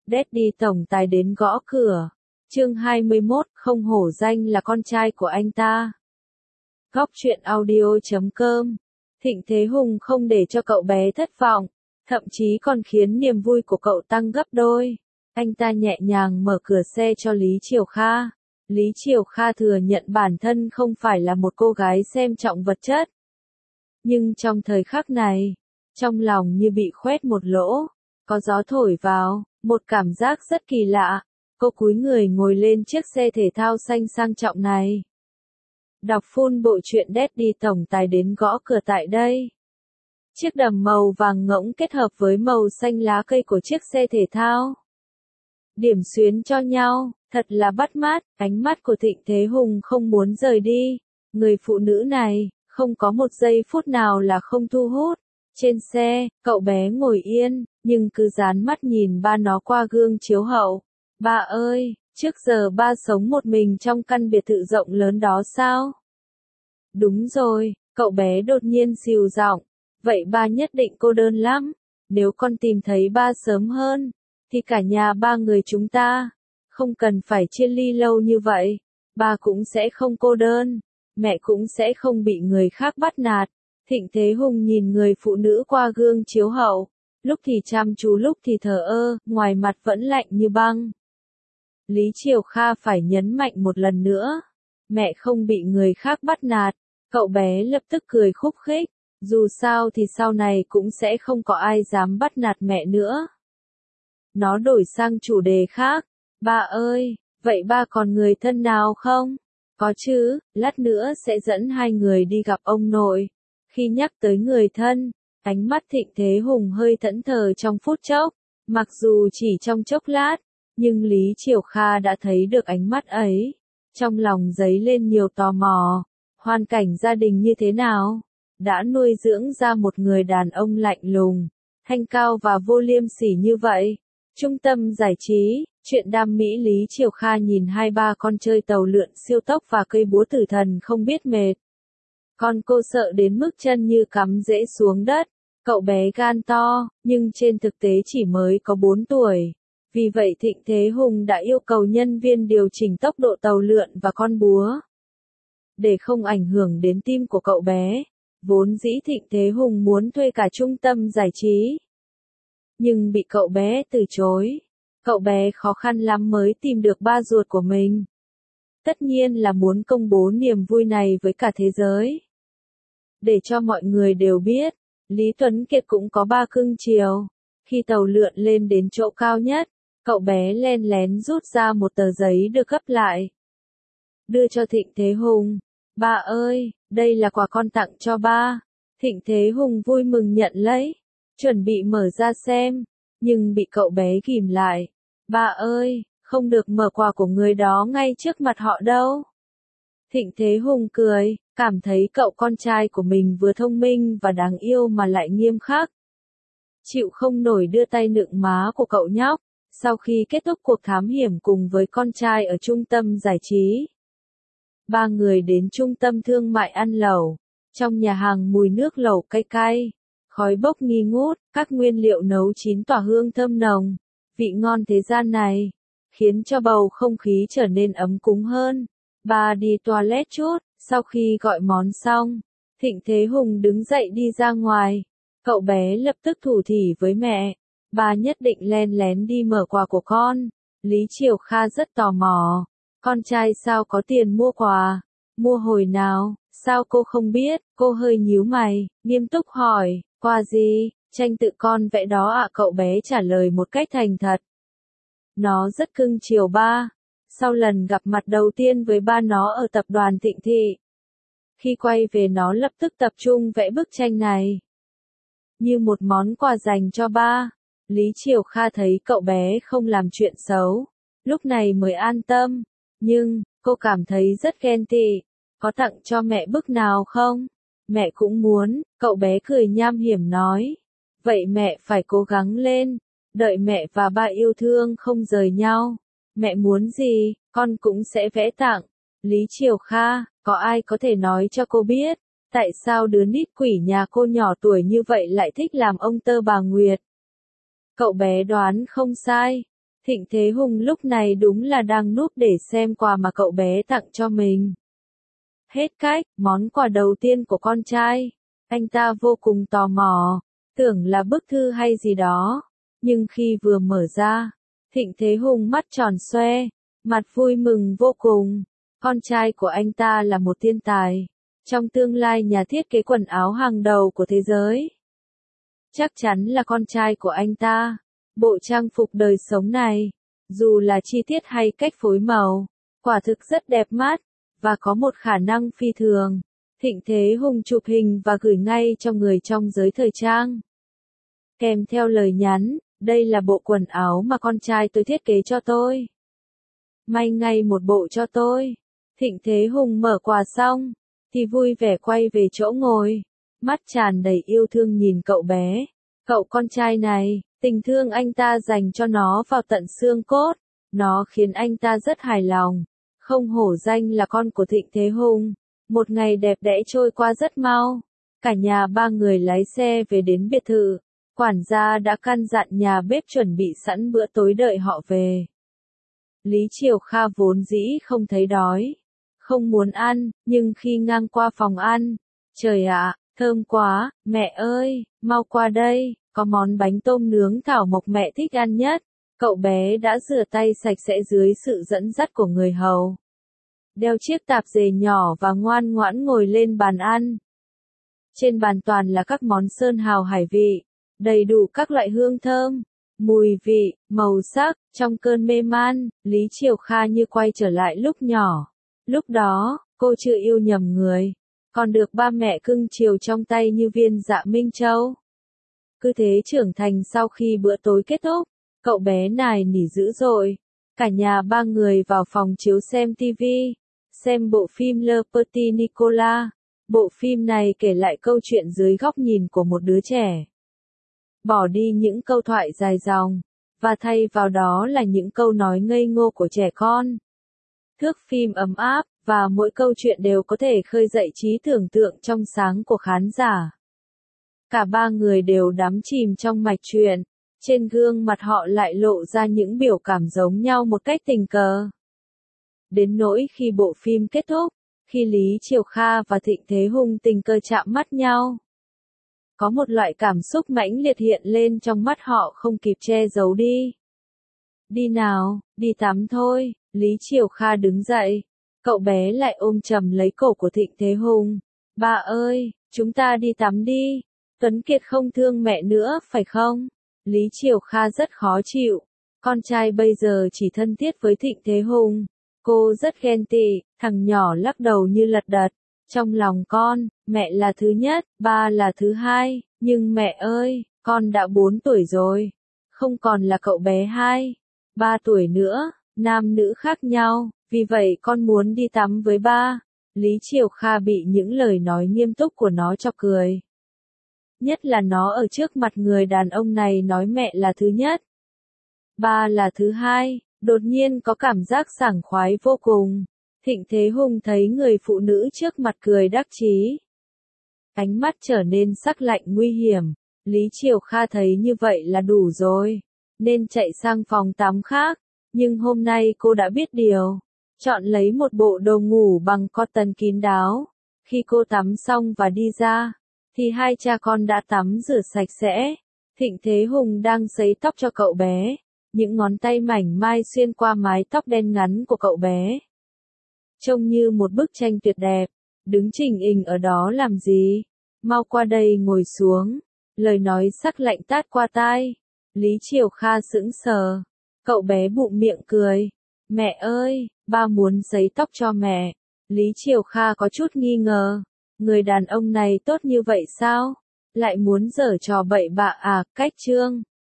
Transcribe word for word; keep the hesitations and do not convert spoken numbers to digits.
Daddy tổng tài đến gõ cửa. Chương hai mươi mốt, không hổ danh là con trai của anh ta. Góc truyện audio chấm com. Thịnh Thế Hùng không để cho cậu bé thất vọng, thậm chí còn khiến niềm vui của cậu tăng gấp đôi. Anh ta nhẹ nhàng mở cửa xe cho Lý Triều Kha. Lý Triều Kha thừa nhận bản thân không phải là một cô gái xem trọng vật chất. Nhưng trong thời khắc này, trong lòng như bị khoét một lỗ, có gió thổi vào, một cảm giác rất kỳ lạ. Cô cúi người ngồi lên chiếc xe thể thao xanh sang trọng này. Đọc full bộ truyện Daddy tổng tài đến gõ cửa tại đây. Chiếc đầm màu vàng ngỗng kết hợp với màu xanh lá cây của chiếc xe thể thao. Điểm xuyến cho nhau, thật là bắt mắt, ánh mắt của Thịnh Thế Hùng không muốn rời đi. Người phụ nữ này, không có một giây phút nào là không thu hút. Trên xe, cậu bé ngồi yên, nhưng cứ dán mắt nhìn ba nó qua gương chiếu hậu. Ba ơi, trước giờ ba sống một mình trong căn biệt thự rộng lớn đó sao? Đúng rồi, cậu bé đột nhiên xìu giọng. Vậy ba nhất định cô đơn lắm. Nếu con tìm thấy ba sớm hơn, thì cả nhà ba người chúng ta không cần phải chia ly lâu như vậy. Ba cũng sẽ không cô đơn, mẹ cũng sẽ không bị người khác bắt nạt. Thịnh Thế Hùng nhìn người phụ nữ qua gương chiếu hậu, lúc thì chăm chú lúc thì thờ ơ, ngoài mặt vẫn lạnh như băng. Lý Triều Kha phải nhấn mạnh một lần nữa, mẹ không bị người khác bắt nạt. Cậu bé lập tức cười khúc khích, dù sao thì sau này cũng sẽ không có ai dám bắt nạt mẹ nữa. Nó đổi sang chủ đề khác, ba ơi, vậy ba còn người thân nào không? Có chứ, lát nữa sẽ dẫn hai người đi gặp ông nội. Khi nhắc tới người thân, ánh mắt Thịnh Thế Hùng hơi thẫn thờ trong phút chốc, mặc dù chỉ trong chốc lát, nhưng Lý Triều Kha đã thấy được ánh mắt ấy. Trong lòng dấy lên nhiều tò mò, hoàn cảnh gia đình như thế nào? Đã nuôi dưỡng ra một người đàn ông lạnh lùng, thanh cao và vô liêm sỉ như vậy. Trung tâm giải trí, chuyện đam mỹ Lý Triều Kha nhìn hai ba con chơi tàu lượn siêu tốc và cây búa tử thần không biết mệt. Con cô sợ đến mức chân như cắm rễ xuống đất. Cậu bé gan to, nhưng trên thực tế chỉ mới có bốn tuổi. Vì vậy Thịnh Thế Hùng đã yêu cầu nhân viên điều chỉnh tốc độ tàu lượn và con búa. Để không ảnh hưởng đến tim của cậu bé, vốn dĩ Thịnh Thế Hùng muốn thuê cả trung tâm giải trí. Nhưng bị cậu bé từ chối. Cậu bé khó khăn lắm mới tìm được ba ruột của mình. Tất nhiên là muốn công bố niềm vui này với cả thế giới. Để cho mọi người đều biết, Lý Tuấn Kiệt cũng có ba cưng chiều. Khi tàu lượn lên đến chỗ cao nhất, cậu bé len lén rút ra một tờ giấy được gấp lại. Đưa cho Thịnh Thế Hùng. Ba ơi, đây là quà con tặng cho ba. Thịnh Thế Hùng vui mừng nhận lấy, chuẩn bị mở ra xem, nhưng bị cậu bé ghìm lại. Ba ơi, không được mở quà của người đó ngay trước mặt họ đâu. Thịnh Thế Hùng cười, cảm thấy cậu con trai của mình vừa thông minh và đáng yêu mà lại nghiêm khắc. Chịu không nổi đưa tay nựng má của cậu nhóc, sau khi kết thúc cuộc thám hiểm cùng với con trai ở trung tâm giải trí. Ba người đến trung tâm thương mại ăn lẩu. Trong nhà hàng mùi nước lẩu cay cay, khói bốc nghi ngút, các nguyên liệu nấu chín tỏa hương thơm nồng. Vị ngon thế gian này, khiến cho bầu không khí trở nên ấm cúng hơn. Ba đi toilet chút, sau khi gọi món xong, Thịnh Thế Hùng đứng dậy đi ra ngoài. Cậu bé lập tức thủ thỉ với mẹ, ba nhất định len lén đi mở quà của con. Lý Triều Kha rất tò mò, con trai sao có tiền mua quà? Mua hồi nào? Sao cô không biết? Cô hơi nhíu mày, nghiêm túc hỏi, quà gì? Tranh tự con vẽ đó ạ. Cậu bé trả lời một cách thành thật. Nó rất cưng chiều ba. Sau lần gặp mặt đầu tiên với ba nó ở tập đoàn Thịnh Thị, khi quay về nó lập tức tập trung vẽ bức tranh này như một món quà dành cho ba. Lý Triều Kha thấy cậu bé không làm chuyện xấu, lúc này mới an tâm. Nhưng, cô cảm thấy rất ghen tị. Có tặng cho mẹ bức nào không? Mẹ cũng muốn. Cậu bé cười nham hiểm nói. Vậy mẹ phải cố gắng lên. Đợi mẹ và ba yêu thương không rời nhau. Mẹ muốn gì, con cũng sẽ vẽ tặng. Lý Triều Kha, có ai có thể nói cho cô biết, tại sao đứa nít quỷ nhà cô nhỏ tuổi như vậy lại thích làm ông tơ bà Nguyệt? Cậu bé đoán không sai. Thịnh Thế Hùng lúc này đúng là đang núp để xem quà mà cậu bé tặng cho mình. Hết cách, món quà đầu tiên của con trai. Anh ta vô cùng tò mò, tưởng là bức thư hay gì đó. Nhưng khi vừa mở ra, Thịnh Thế Hùng mắt tròn xoe, mặt vui mừng vô cùng. Con trai của anh ta là một thiên tài, trong tương lai nhà thiết kế quần áo hàng đầu của thế giới. Chắc chắn là con trai của anh ta. Bộ trang phục đời sống này, dù là chi tiết hay cách phối màu, quả thực rất đẹp mắt, và có một khả năng phi thường. Thịnh Thế Hùng chụp hình và gửi ngay cho người trong giới thời trang. Kèm theo lời nhắn, đây là bộ quần áo mà con trai tôi thiết kế cho tôi. May ngay một bộ cho tôi. Thịnh Thế Hùng mở quà xong, thì vui vẻ quay về chỗ ngồi, mắt tràn đầy yêu thương nhìn cậu bé. Cậu con trai này, tình thương anh ta dành cho nó vào tận xương cốt, nó khiến anh ta rất hài lòng. Không hổ danh là con của Thịnh Thế Hùng. Một ngày đẹp đẽ trôi qua rất mau. Cả nhà ba người lái xe về đến biệt thự. Quản gia đã căn dặn nhà bếp chuẩn bị sẵn bữa tối đợi họ về. Lý Triều Kha vốn dĩ không thấy đói, không muốn ăn, nhưng khi ngang qua phòng ăn, trời ạ, thơm quá, mẹ ơi, mau qua đây, có món bánh tôm nướng thảo mộc mẹ thích ăn nhất. Cậu bé đã rửa tay sạch sẽ dưới sự dẫn dắt của người hầu. Đeo chiếc tạp dề nhỏ và ngoan ngoãn ngồi lên bàn ăn. Trên bàn toàn là các món sơn hào hải vị, đầy đủ các loại hương thơm, mùi vị, màu sắc. Trong cơn mê man, Lý Triều Kha như quay trở lại lúc nhỏ. Lúc đó, cô chưa yêu nhầm người, còn được ba mẹ cưng chiều trong tay như viên dạ Minh Châu. Cứ thế trưởng thành sau khi bữa tối kết thúc, cậu bé nài nỉ dữ dội. Cả nhà ba người vào phòng chiếu xem tivi, xem bộ phim Le Petit Nicolas. Bộ phim này kể lại câu chuyện dưới góc nhìn của một đứa trẻ. Bỏ đi những câu thoại dài dòng, và thay vào đó là những câu nói ngây ngô của trẻ con. Thước phim ấm áp, và mỗi câu chuyện đều có thể khơi dậy trí tưởng tượng trong sáng của khán giả. Cả ba người đều đắm chìm trong mạch truyện, trên gương mặt họ lại lộ ra những biểu cảm giống nhau một cách tình cờ. Đến nỗi khi bộ phim kết thúc, khi Lý Triều Kha và Thịnh Thế Hùng tình cờ chạm mắt nhau, có một loại cảm xúc mãnh liệt hiện lên trong mắt họ không kịp che giấu đi. Đi nào, đi tắm thôi. Lý Triều Kha đứng dậy, cậu bé lại ôm chầm lấy cổ của Thịnh Thế Hùng. Ba ơi, chúng ta đi tắm đi. Tuấn Kiệt không thương mẹ nữa, phải không? Lý Triều Kha rất khó chịu. Con trai bây giờ chỉ thân thiết với Thịnh Thế Hùng. Cô rất ghen tị, thằng nhỏ lắc đầu như lật đật. Trong lòng con, mẹ là thứ nhất, ba là thứ hai, nhưng mẹ ơi, con đã bốn tuổi rồi. Không còn là cậu bé hai, ba tuổi nữa, nam nữ khác nhau, vì vậy con muốn đi tắm với ba. Lý Triều Kha bị những lời nói nghiêm túc của nó chọc cười. Nhất là nó ở trước mặt người đàn ông này nói mẹ là thứ nhất, ba là thứ hai, đột nhiên có cảm giác sảng khoái vô cùng. Thịnh Thế Hùng thấy người phụ nữ trước mặt cười đắc chí. Ánh mắt trở nên sắc lạnh nguy hiểm. Lý Triều Kha thấy như vậy là đủ rồi, nên chạy sang phòng tắm khác. Nhưng hôm nay cô đã biết điều, chọn lấy một bộ đồ ngủ bằng cotton kín đáo. Khi cô tắm xong và đi ra, thì hai cha con đã tắm rửa sạch sẽ. Thịnh Thế Hùng đang sấy tóc cho cậu bé, những ngón tay mảnh mai xuyên qua mái tóc đen ngắn của cậu bé. Trông như một bức tranh tuyệt đẹp. Đứng chỉnh ình ở đó làm gì? Mau qua đây ngồi xuống. Lời nói sắc lạnh tát qua tai. Lý Triều Kha sững sờ. Cậu bé bụng miệng cười. Mẹ ơi, ba muốn sấy tóc cho mẹ. Lý Triều Kha có chút nghi ngờ. Người đàn ông này tốt như vậy sao? Lại muốn giở trò bậy bạ à? Cách chương